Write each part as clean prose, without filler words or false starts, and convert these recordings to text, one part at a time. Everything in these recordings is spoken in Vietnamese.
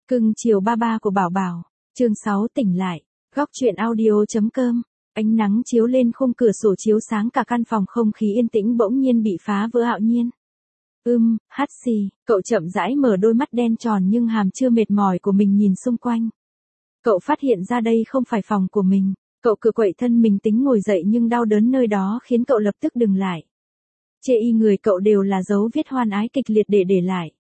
Cưng chiều ba ba của Bảo Bảo, chương 6 tỉnh lại, góc truyện audio.com, ánh nắng chiếu lên khung cửa sổ chiếu sáng cả căn phòng, không khí yên tĩnh bỗng nhiên bị phá vỡ. Hạo Nhiên. Hắt xì, cậu chậm rãi mở đôi mắt đen tròn nhưng hàm chưa mệt mỏi của mình nhìn xung quanh. Cậu phát hiện ra đây không phải phòng của mình, cậu cựa quậy thân mình tính ngồi dậy nhưng đau đớn nơi đó khiến cậu lập tức dừng lại. Chê y người cậu đều là dấu viết hoan ái kịch liệt để lại.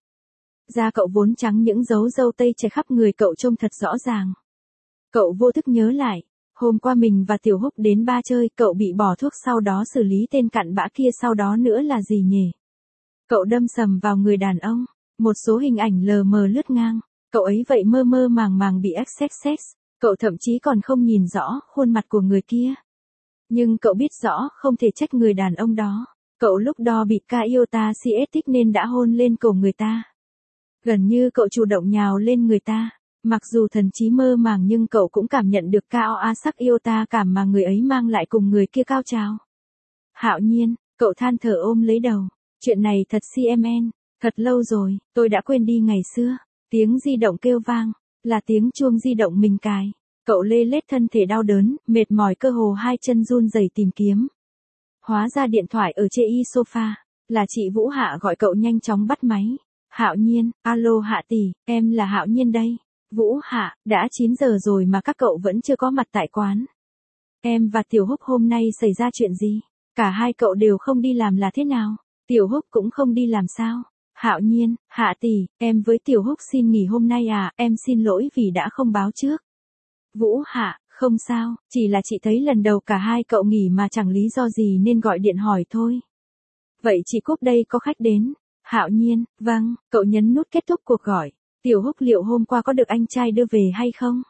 Da cậu vốn trắng, những dấu râu tây chảy khắp người cậu trông thật rõ ràng. Cậu vô thức nhớ lại, hôm qua mình và Tiểu Húc đến ba chơi, cậu bị bỏ thuốc sau đó xử lý tên cặn bã kia, sau đó nữa là gì nhỉ? Cậu đâm sầm vào người đàn ông, một số hình ảnh lờ mờ lướt ngang, cậu ấy vậy mơ mơ màng màng bị XXX, cậu thậm chí còn không nhìn rõ khuôn mặt của người kia. Nhưng cậu biết rõ không thể trách người đàn ông đó, cậu lúc đó bị ca yêu ta si thích nên đã hôn lên cổ người ta. Gần như cậu chủ động nhào lên người ta, mặc dù thần trí mơ màng nhưng cậu cũng cảm nhận được cao sắc yêu ta cảm mà người ấy mang lại cùng người kia cao trào. Hạo Nhiên, cậu than thở ôm lấy đầu, chuyện này thật CMN, thật lâu rồi, tôi đã quên đi ngày xưa. Tiếng di động kêu vang, là tiếng chuông di động mình cài, cậu lê lết thân thể đau đớn, mệt mỏi cơ hồ hai chân run rẩy tìm kiếm. Hóa ra điện thoại ở trên sofa, là chị Vũ Hạ gọi cậu, nhanh chóng bắt máy. Hạo Nhiên, alo Hạ tỷ, em là Hạo Nhiên đây. Vũ Hạ, đã 9 giờ rồi mà các cậu vẫn chưa có mặt tại quán. Em và Tiểu Húc hôm nay xảy ra chuyện gì? Cả hai cậu đều không đi làm là thế nào? Tiểu Húc cũng không đi làm sao? Hạo Nhiên, Hạ tỷ, em với Tiểu Húc xin nghỉ hôm nay à, em xin lỗi vì đã không báo trước. Vũ Hạ, không sao, chỉ là chị thấy lần đầu cả hai cậu nghỉ mà chẳng lý do gì nên gọi điện hỏi thôi. Vậy chị cúp đây, có khách đến. Hạo Nhiên, vâng, cậu nhấn nút kết thúc cuộc gọi. Tiểu Húc liệu hôm qua có được anh trai đưa về hay không?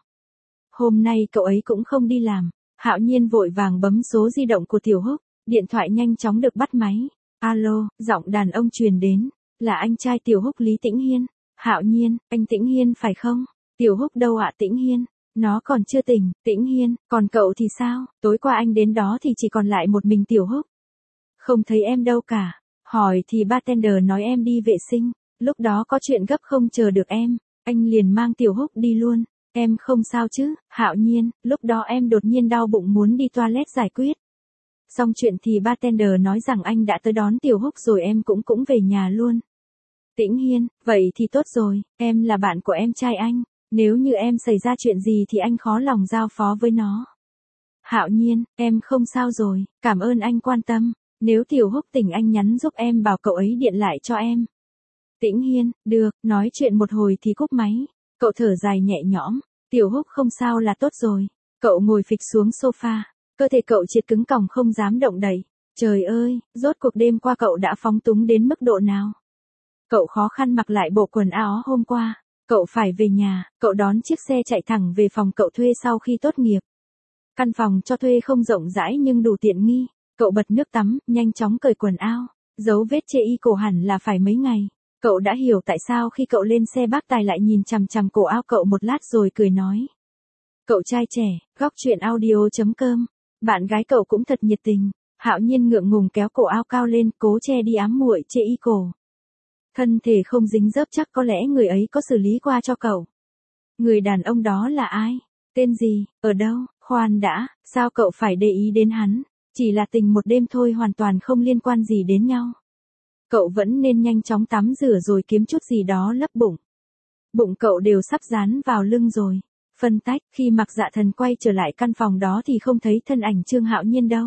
Hôm nay cậu ấy cũng không đi làm. Hạo Nhiên vội vàng bấm số di động của Tiểu Húc, điện thoại nhanh chóng được bắt máy. Alo, giọng đàn ông truyền đến, là anh trai Tiểu Húc, Lý Tĩnh Hiên. Hạo Nhiên, anh Tĩnh Hiên phải không? Tiểu Húc đâu ạ? Tĩnh Hiên, nó còn chưa tỉnh. Tĩnh Hiên, còn cậu thì sao? Tối qua anh đến đó thì chỉ còn lại một mình Tiểu Húc. Không thấy em đâu cả. Hỏi thì bartender nói em đi vệ sinh, lúc đó có chuyện gấp không chờ được em, anh liền mang Tiểu Húc đi luôn. Em không sao chứ? Hạo Nhiên, lúc đó em đột nhiên đau bụng muốn đi toilet giải quyết. Xong chuyện thì bartender nói rằng anh đã tới đón Tiểu Húc rồi, em cũng về nhà luôn. Tĩnh Hiên, vậy thì tốt rồi, em là bạn của em trai anh, nếu như em xảy ra chuyện gì thì anh khó lòng giao phó với nó. Hạo Nhiên, em không sao rồi, cảm ơn anh quan tâm. Nếu Tiểu Húc tỉnh anh nhắn giúp em bảo cậu ấy điện lại cho em. Tĩnh Hiên, được, nói chuyện một hồi thì cúp máy. Cậu thở dài nhẹ nhõm, Tiểu Húc không sao là tốt rồi. Cậu ngồi phịch xuống sofa, cơ thể cậu trượt cứng còng không dám động đậy. Trời ơi, rốt cuộc đêm qua cậu đã phóng túng đến mức độ nào? Cậu khó khăn mặc lại bộ quần áo hôm qua. Cậu phải về nhà, cậu đón chiếc xe chạy thẳng về phòng cậu thuê sau khi tốt nghiệp. Căn phòng cho thuê không rộng rãi nhưng đủ tiện nghi. Cậu bật nước tắm, nhanh chóng cởi quần áo. Dấu vết chê y cổ hẳn là phải mấy ngày. Cậu đã hiểu tại sao khi cậu lên xe bác tài lại nhìn chằm chằm cổ áo cậu một lát rồi cười nói. Cậu trai trẻ, góc truyện audio.com. Bạn gái cậu cũng thật nhiệt tình. Hạo Nhiên ngượng ngùng kéo cổ áo cao lên, cố che đi ám muội chê y cổ. Thân thể không dính dớp chắc có lẽ người ấy có xử lý qua cho cậu. Người đàn ông đó là ai? Tên gì? Ở đâu? Khoan đã, sao cậu phải để ý đến hắn? Chỉ là tình một đêm thôi, hoàn toàn không liên quan gì đến nhau. Cậu vẫn nên nhanh chóng tắm rửa rồi kiếm chút gì đó lấp bụng. Bụng cậu đều sắp dán vào lưng rồi. Phân tách, khi Mạc Dạ Thần quay trở lại căn phòng đó thì không thấy thân ảnh Trương Hạo Nhiên đâu.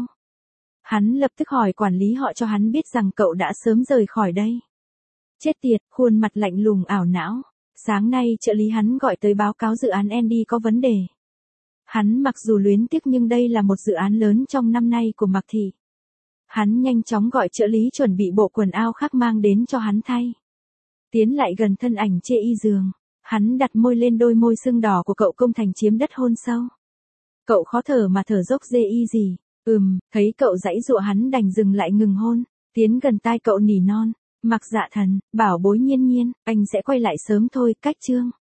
Hắn lập tức hỏi quản lý họ cho hắn biết rằng cậu đã sớm rời khỏi đây. Chết tiệt, khuôn mặt lạnh lùng ảo não. Sáng nay trợ lý hắn gọi tới báo cáo dự án Andy có vấn đề. Hắn mặc dù luyến tiếc nhưng đây là một dự án lớn trong năm nay của Mạc Thị. Hắn nhanh chóng gọi trợ lý chuẩn bị bộ quần áo khác mang đến cho hắn thay. Tiến lại gần thân ảnh chê y giường, hắn đặt môi lên đôi môi sưng đỏ của cậu, công thành chiếm đất hôn sâu. Cậu khó thở mà thở dốc dê y gì. Thấy cậu giãy giụa hắn đành dừng lại ngừng hôn, tiến gần tai cậu nỉ non. Mạc Dạ Thần, bảo bối Nhiên Nhiên, anh sẽ quay lại sớm thôi, cách Trương.